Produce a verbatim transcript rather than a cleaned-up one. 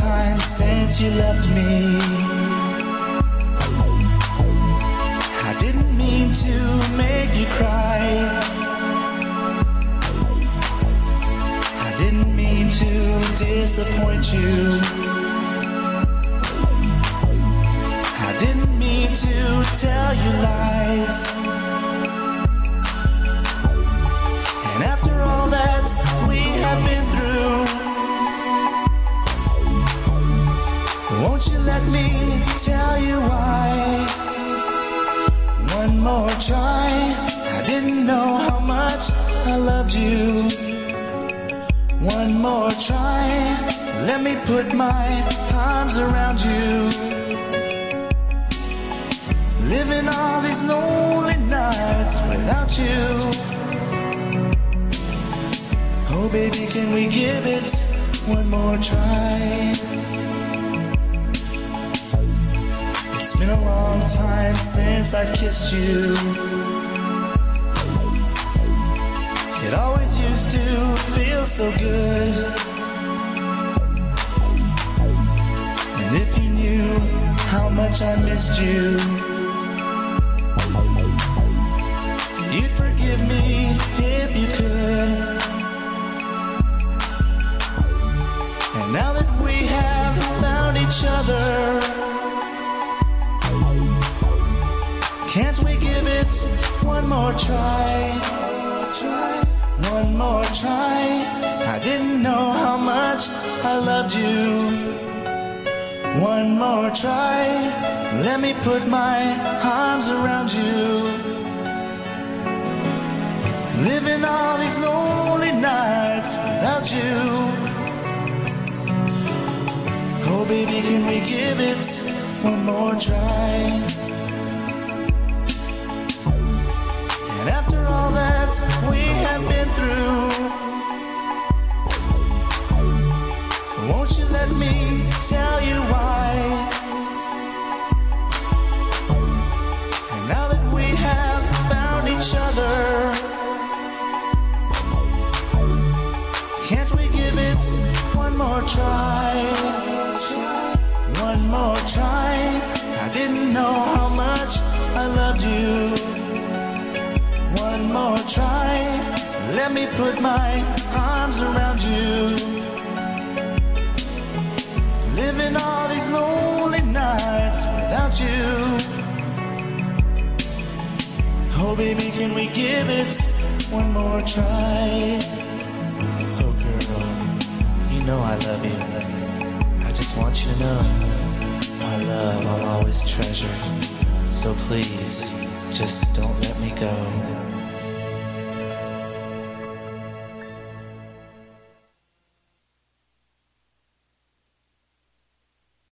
time since you left me. I didn't mean to make you cry. I didn't mean to disappoint you. I didn't mean to tell you lies. And after all that we have been through, won't you let me tell you why? One more try. I didn't know how much I loved you. One more try. Let me put my arms around you. Living all these lonely nights without you. Oh baby, can we give it one more try? It's been a long time since I've kissed you. It always used to feel so good. And if you knew how much I missed you, you'd forgive me if you could. And now that we have found each other, can't we give it one more try? One more try. I didn't know how much I loved you. One more try. Let me put my arms around you. Living all these lonely nights without you. Oh baby, can we give it one more try? And after all that we have been through, won't you let me tell you why? And now that we have found each other, can't we give it one more try? One more try. I didn't know how much I loved you. One more try. Let me put my arms around you. Living all these lonely nights without you. Oh baby, can we give it one more try? Oh girl, you know I love you. I just want you to know my love I'll always treasure. So please, just don't let me go.